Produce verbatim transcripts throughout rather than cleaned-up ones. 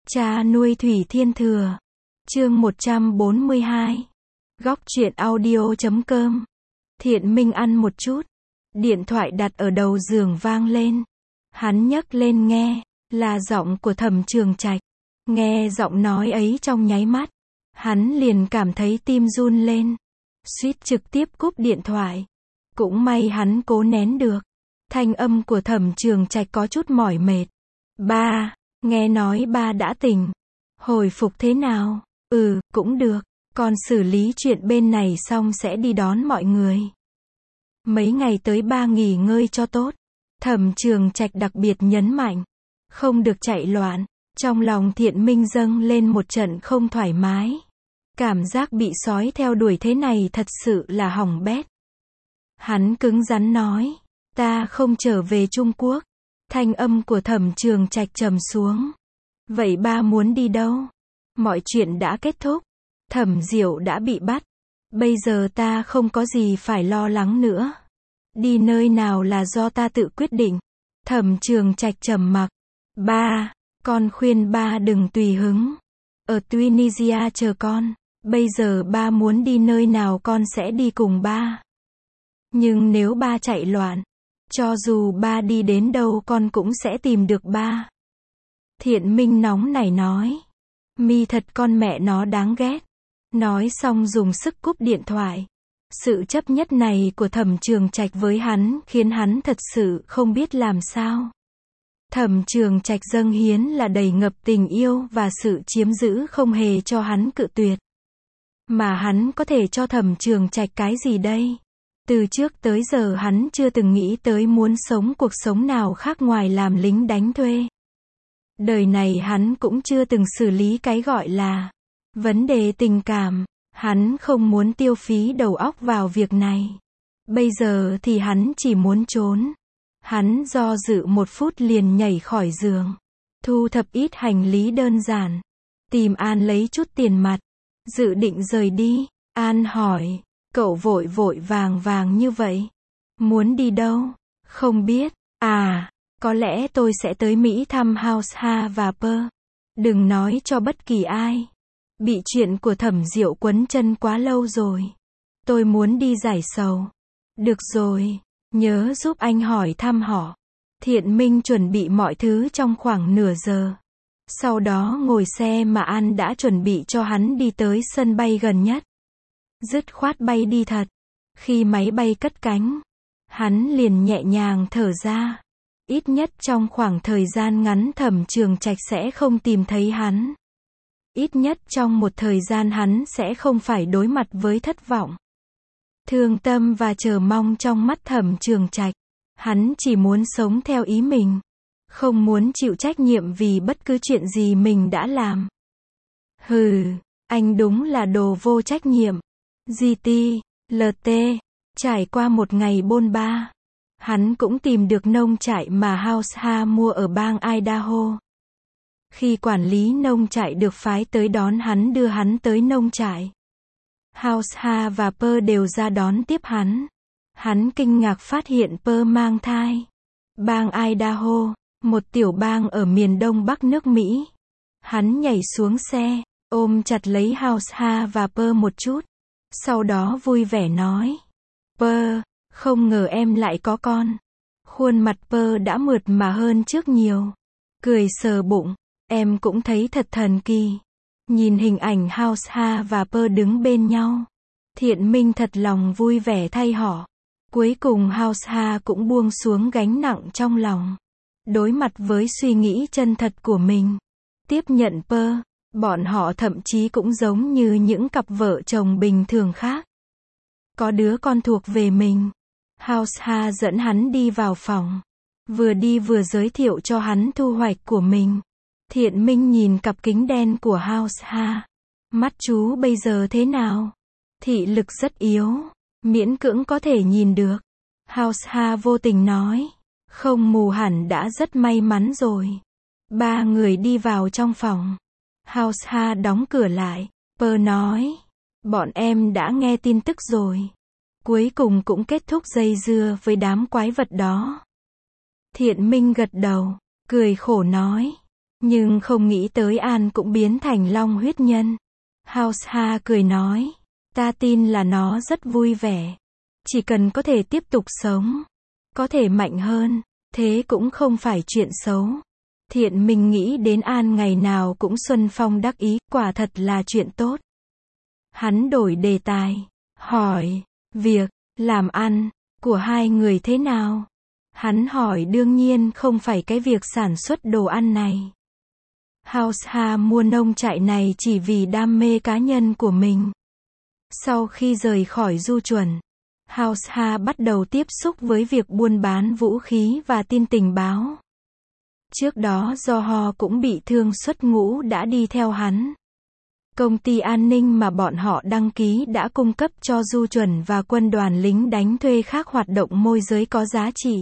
Cha nuôi Thủy Thiên Thừa. Chương một trăm bốn mươi hai. Góc truyện audio chấm com. Thiện Minh ăn một chút. Điện thoại đặt ở đầu giường vang lên. Hắn nhấc lên nghe, là giọng của Thẩm Trường Trạch. Nghe giọng nói ấy trong nháy mắt, hắn liền cảm thấy tim run lên, suýt trực tiếp cúp điện thoại. Cũng may hắn cố nén được. Thanh âm của Thẩm Trường Trạch có chút mỏi mệt. Ba, nghe nói ba đã tỉnh. Hồi phục thế nào? Ừ, cũng được. Con xử lý chuyện bên này xong sẽ đi đón mọi người. Mấy ngày tới ba nghỉ ngơi cho tốt. Thẩm Trường Trạch đặc biệt nhấn mạnh. Không được chạy loạn. Trong lòng Thiện Minh dâng lên một trận không thoải mái. Cảm giác bị sói theo đuổi thế này thật sự là hỏng bét. Hắn cứng rắn nói. Ta không trở về Trung Quốc. Thanh âm của Thẩm Trường Trạch trầm xuống. Vậy ba muốn đi đâu? Mọi chuyện đã kết thúc. Thẩm Diệu đã bị bắt. Bây giờ ta không có gì phải lo lắng nữa. Đi nơi nào là do ta tự quyết định. Thẩm Trường Trạch trầm mặc. Ba, con khuyên ba đừng tùy hứng. Ở Tunisia chờ con. Bây giờ ba muốn đi nơi nào con sẽ đi cùng ba. Nhưng nếu ba chạy loạn, cho dù ba đi đến đâu con cũng sẽ tìm được ba. Thiện Minh nóng nảy nói. Mi thật con mẹ nó đáng ghét. Nói xong dùng sức cúp điện thoại. Sự chấp nhất này của Thẩm Trường Trạch với hắn khiến hắn thật sự không biết làm sao. Thẩm Trường Trạch dâng hiến là đầy ngập tình yêu và sự chiếm giữ không hề cho hắn cự tuyệt. Mà hắn có thể cho Thẩm Trường Trạch cái gì đây? Từ trước tới giờ hắn chưa từng nghĩ tới muốn sống cuộc sống nào khác ngoài làm lính đánh thuê. Đời này hắn cũng chưa từng xử lý cái gọi là vấn đề tình cảm. Hắn không muốn tiêu phí đầu óc vào việc này. Bây giờ thì hắn chỉ muốn trốn. Hắn do dự một phút liền nhảy khỏi giường. Thu thập ít hành lý đơn giản. Tìm An lấy chút tiền mặt. Dự định rời đi. An hỏi. Cậu vội vội vàng vàng như vậy. Muốn đi đâu? Không biết. À, có lẽ tôi sẽ tới Mỹ thăm House Ha và Pearl. Đừng nói cho bất kỳ ai. Bị chuyện của Thẩm Diệu quấn chân quá lâu rồi. Tôi muốn đi giải sầu. Được rồi, nhớ giúp anh hỏi thăm họ. Thiện Minh chuẩn bị mọi thứ trong khoảng nửa giờ. Sau đó ngồi xe mà An đã chuẩn bị cho hắn đi tới sân bay gần nhất. Dứt khoát bay đi thật. Khi máy bay cất cánh, hắn liền nhẹ nhàng thở ra. Ít nhất trong khoảng thời gian ngắn Thẩm Trường Trạch sẽ không tìm thấy hắn. Ít nhất trong một thời gian hắn sẽ không phải đối mặt với thất vọng, thương tâm và chờ mong trong mắt Thẩm Trường Trạch. Hắn chỉ muốn sống theo ý mình. Không muốn chịu trách nhiệm vì bất cứ chuyện gì mình đã làm. Hừ, anh đúng là đồ vô trách nhiệm. giê tê, lờ tê, trải qua một ngày bôn ba, hắn cũng tìm được nông trại mà House Ha mua ở bang Idaho. Khi quản lý nông trại được phái tới đón hắn đưa hắn tới nông trại. House Ha và Pearl đều ra đón tiếp hắn. Hắn kinh ngạc phát hiện Pearl mang thai. Bang Idaho, một tiểu bang ở miền đông bắc nước Mỹ. Hắn nhảy xuống xe, ôm chặt lấy House Ha và Pearl một chút. Sau đó vui vẻ nói. Pearl, không ngờ em lại có con. Khuôn mặt Pearl đã mượt mà hơn trước nhiều. Cười sờ bụng. Em cũng thấy thật thần kỳ. Nhìn hình ảnh House Ha và Pearl đứng bên nhau. Thiện Minh thật lòng vui vẻ thay họ. Cuối cùng House Ha cũng buông xuống gánh nặng trong lòng. Đối mặt với suy nghĩ chân thật của mình. Tiếp nhận Pearl. Bọn họ thậm chí cũng giống như những cặp vợ chồng bình thường khác. Có đứa con thuộc về mình. House Ha dẫn hắn đi vào phòng. Vừa đi vừa giới thiệu cho hắn thu hoạch của mình. Thiện Minh nhìn cặp kính đen của House Ha. Mắt chú bây giờ thế nào? Thị lực rất yếu. Miễn cưỡng có thể nhìn được. House Ha vô tình nói. Không mù hẳn đã rất may mắn rồi. Ba người đi vào trong phòng. House Ha đóng cửa lại. Pearl nói. Bọn em đã nghe tin tức rồi. Cuối cùng cũng kết thúc dây dưa với đám quái vật đó. Thiện Minh gật đầu. Cười khổ nói. Nhưng không nghĩ tới An cũng biến thành long huyết nhân. House Ha cười nói, ta tin là nó rất vui vẻ. Chỉ cần có thể tiếp tục sống, có thể mạnh hơn, thế cũng không phải chuyện xấu. Thiện Minh nghĩ đến An ngày nào cũng xuân phong đắc ý, quả thật là chuyện tốt. Hắn đổi đề tài, hỏi, việc, làm ăn, của hai người thế nào? Hắn hỏi đương nhiên không phải cái việc sản xuất đồ ăn này. House Ha mua nông trại này chỉ vì đam mê cá nhân của mình. Sau khi rời khỏi Du Chuẩn, House Ha bắt đầu tiếp xúc với việc buôn bán vũ khí và tin tình báo. Trước đó do Ho cũng bị thương xuất ngũ đã đi theo hắn. Công ty an ninh mà bọn họ đăng ký đã cung cấp cho Du Chuẩn và quân đoàn lính đánh thuê khác hoạt động môi giới có giá trị.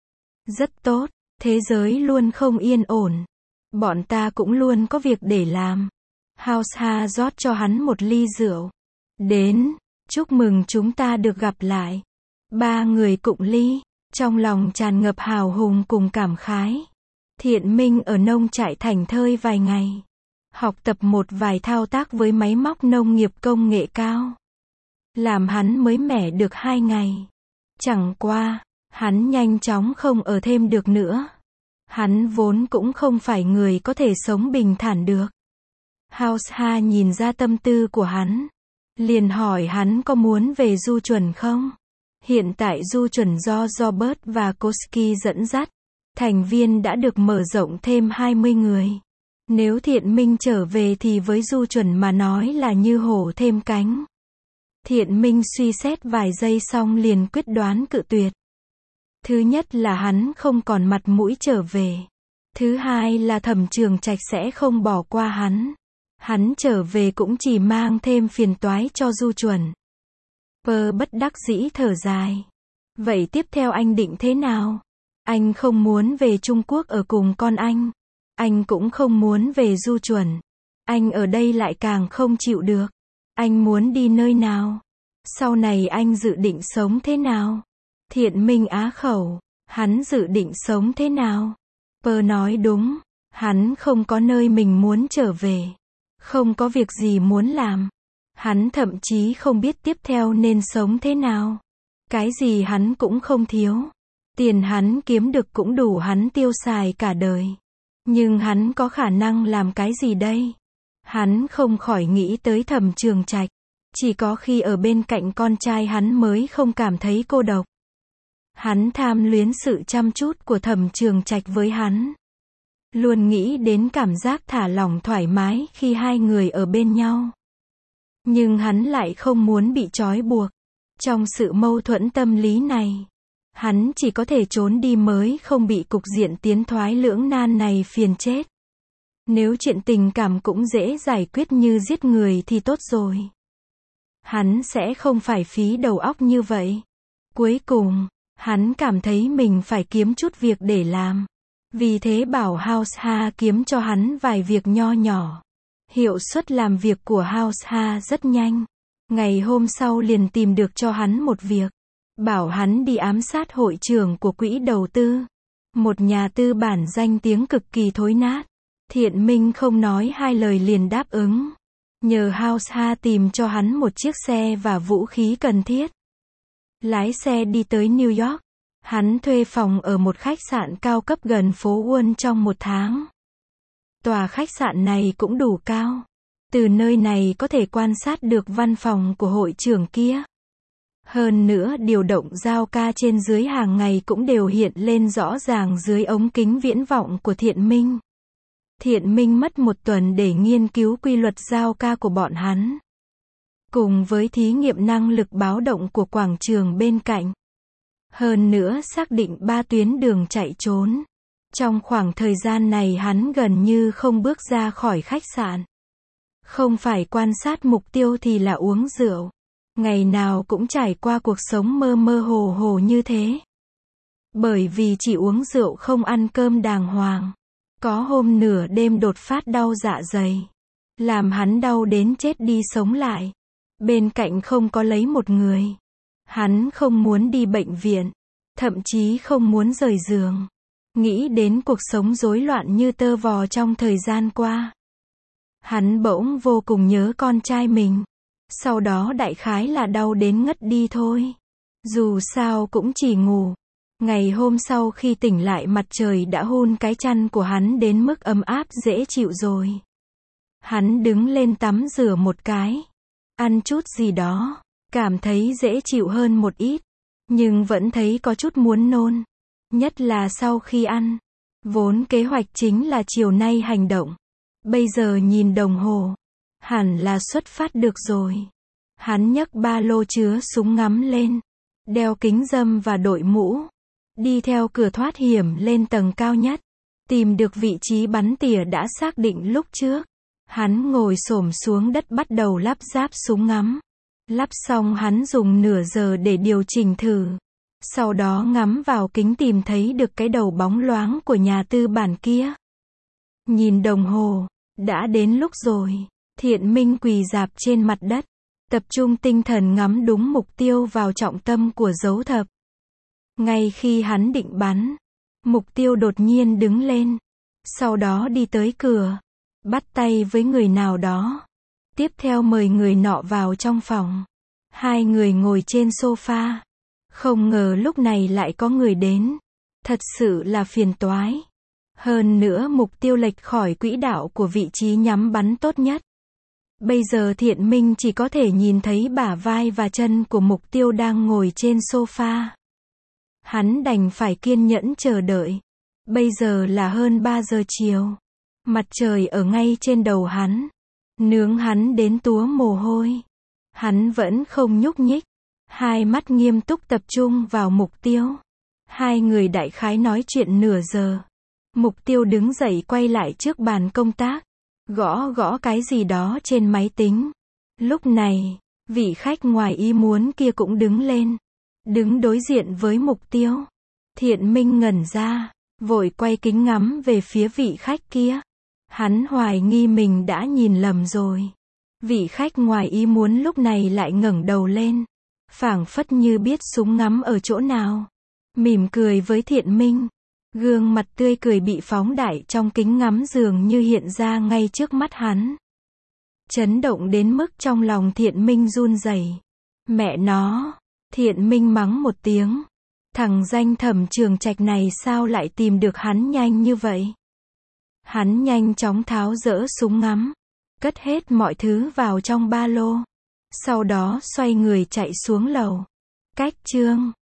Rất tốt, thế giới luôn không yên ổn. Bọn ta cũng luôn có việc để làm. House Ha rót cho hắn một ly rượu. Đến, chúc mừng chúng ta được gặp lại. Ba người cụng ly, trong lòng tràn ngập hào hùng cùng cảm khái. Thiện Minh ở nông trại thành thơi vài ngày. Học tập một vài thao tác với máy móc nông nghiệp công nghệ cao. Làm hắn mới mẻ được hai ngày. Chẳng qua, hắn nhanh chóng không ở thêm được nữa. Hắn vốn cũng không phải người có thể sống bình thản được. House Ha nhìn ra tâm tư của hắn. Liền hỏi hắn có muốn về Du Chuẩn không? Hiện tại Du Chuẩn do Robert và Koski dẫn dắt. Thành viên đã được mở rộng thêm hai mươi người. Nếu Thiện Minh trở về thì với Du Chuẩn mà nói là như hổ thêm cánh. Thiện Minh suy xét vài giây xong liền quyết đoán cự tuyệt. Thứ nhất là hắn không còn mặt mũi trở về. Thứ hai là Thẩm Trường Trạch sẽ không bỏ qua hắn. Hắn trở về cũng chỉ mang thêm phiền toái cho Du Chuẩn. Pơ bất đắc dĩ thở dài. Vậy tiếp theo anh định thế nào? Anh không muốn về Trung Quốc ở cùng con anh. Anh cũng không muốn về Du Chuẩn. Anh ở đây lại càng không chịu được. Anh muốn đi nơi nào? Sau này anh dự định sống thế nào? Thiện Minh á khẩu. Hắn dự định sống thế nào? Pơ nói đúng. Hắn không có nơi mình muốn trở về. Không có việc gì muốn làm. Hắn thậm chí không biết tiếp theo nên sống thế nào. Cái gì hắn cũng không thiếu. Tiền hắn kiếm được cũng đủ hắn tiêu xài cả đời. Nhưng hắn có khả năng làm cái gì đây? Hắn không khỏi nghĩ tới Thẩm Trường Trạch. Chỉ có khi ở bên cạnh con trai hắn mới không cảm thấy cô độc. Hắn tham luyến sự chăm chút của Thẩm Trường Trạch với hắn. Luôn nghĩ đến cảm giác thả lỏng thoải mái khi hai người ở bên nhau. Nhưng hắn lại không muốn bị trói buộc. Trong sự mâu thuẫn tâm lý này, hắn chỉ có thể trốn đi mới không bị cục diện tiến thoái lưỡng nan này phiền chết. Nếu chuyện tình cảm cũng dễ giải quyết như giết người thì tốt rồi. Hắn sẽ không phải phí đầu óc như vậy. Cuối cùng, hắn cảm thấy mình phải kiếm chút việc để làm. Vì thế bảo House Ha kiếm cho hắn vài việc nho nhỏ. Hiệu suất làm việc của House Ha rất nhanh. Ngày hôm sau liền tìm được cho hắn một việc. Bảo hắn đi ám sát hội trưởng của quỹ đầu tư. Một nhà tư bản danh tiếng cực kỳ thối nát. Thiện Minh không nói hai lời liền đáp ứng. Nhờ House Ha tìm cho hắn một chiếc xe và vũ khí cần thiết. Lái xe đi tới New York. Hắn thuê phòng ở một khách sạn cao cấp gần phố Wall trong một tháng. Tòa khách sạn này cũng đủ cao. Từ nơi này có thể quan sát được văn phòng của hội trưởng kia. Hơn nữa điều động giao ca trên dưới hàng ngày cũng đều hiện lên rõ ràng dưới ống kính viễn vọng của Thiện Minh. Thiện Minh mất một tuần để nghiên cứu quy luật giao ca của bọn hắn. Cùng với thí nghiệm năng lực báo động của quảng trường bên cạnh. Hơn nữa xác định ba tuyến đường chạy trốn. Trong khoảng thời gian này hắn gần như không bước ra khỏi khách sạn. Không phải quan sát mục tiêu thì là uống rượu. Ngày nào cũng trải qua cuộc sống mơ mơ hồ hồ như thế. Bởi vì chỉ uống rượu không ăn cơm đàng hoàng. Có hôm nửa đêm đột phát đau dạ dày. Làm hắn đau đến chết đi sống lại. Bên cạnh không có lấy một người. Hắn không muốn đi bệnh viện. Thậm chí không muốn rời giường. Nghĩ đến cuộc sống rối loạn như tơ vò trong thời gian qua. Hắn bỗng vô cùng nhớ con trai mình. Sau đó đại khái là đau đến ngất đi thôi. Dù sao cũng chỉ ngủ. Ngày hôm sau khi tỉnh lại mặt trời đã hun cái chăn của hắn đến mức ấm áp dễ chịu rồi. Hắn đứng lên tắm rửa một cái. Ăn chút gì đó. Cảm thấy dễ chịu hơn một ít. Nhưng vẫn thấy có chút muốn nôn. Nhất là sau khi ăn. Vốn kế hoạch chính là chiều nay hành động. Bây giờ nhìn đồng hồ. Hẳn là xuất phát được rồi. Hắn nhấc ba lô chứa súng ngắm lên. Đeo kính râm và đội mũ. Đi theo cửa thoát hiểm lên tầng cao nhất. Tìm được vị trí bắn tỉa đã xác định lúc trước. Hắn ngồi xổm xuống đất bắt đầu lắp ráp súng ngắm. Lắp xong hắn dùng nửa giờ để điều chỉnh thử. Sau đó ngắm vào kính tìm thấy được cái đầu bóng loáng của nhà tư bản kia. Nhìn đồng hồ, đã đến lúc rồi. Thiện Minh quỳ rạp trên mặt đất. Tập trung tinh thần ngắm đúng mục tiêu vào trọng tâm của dấu thập. Ngay khi hắn định bắn, mục tiêu đột nhiên đứng lên. Sau đó đi tới cửa. Bắt tay với người nào đó. Tiếp theo mời người nọ vào trong phòng. Hai người ngồi trên sofa. Không ngờ lúc này lại có người đến. Thật sự là phiền toái. Hơn nữa mục tiêu lệch khỏi quỹ đạo của vị trí nhắm bắn tốt nhất. Bây giờ Thiện Minh chỉ có thể nhìn thấy bả vai và chân của mục tiêu đang ngồi trên sofa. Hắn đành phải kiên nhẫn chờ đợi. Bây giờ là hơn ba giờ chiều. Mặt trời ở ngay trên đầu hắn. Nướng hắn đến túa mồ hôi. Hắn vẫn không nhúc nhích. Hai mắt nghiêm túc tập trung vào mục tiêu. Hai người đại khái nói chuyện nửa giờ. Mục tiêu đứng dậy quay lại trước bàn công tác. Gõ gõ cái gì đó trên máy tính. Lúc này, vị khách ngoài ý muốn kia cũng đứng lên. Đứng đối diện với mục tiêu. Thiện Minh ngẩn ra. Vội quay kính ngắm về phía vị khách kia. Hắn hoài nghi mình đã nhìn lầm rồi. Vị khách ngoài ý muốn lúc này lại ngẩng đầu lên. Phảng phất như biết súng ngắm ở chỗ nào. Mỉm cười với Thiện Minh. Gương mặt tươi cười bị phóng đại trong kính ngắm dường như hiện ra ngay trước mắt hắn. Chấn động đến mức trong lòng Thiện Minh run rẩy. Mẹ nó, Thiện Minh mắng một tiếng. Thằng danh Thẩm Trường Trạch này sao lại tìm được hắn nhanh như vậy? Hắn nhanh chóng tháo dỡ súng ngắm. Cất hết mọi thứ vào trong ba lô. Sau đó xoay người chạy xuống lầu. Cách chương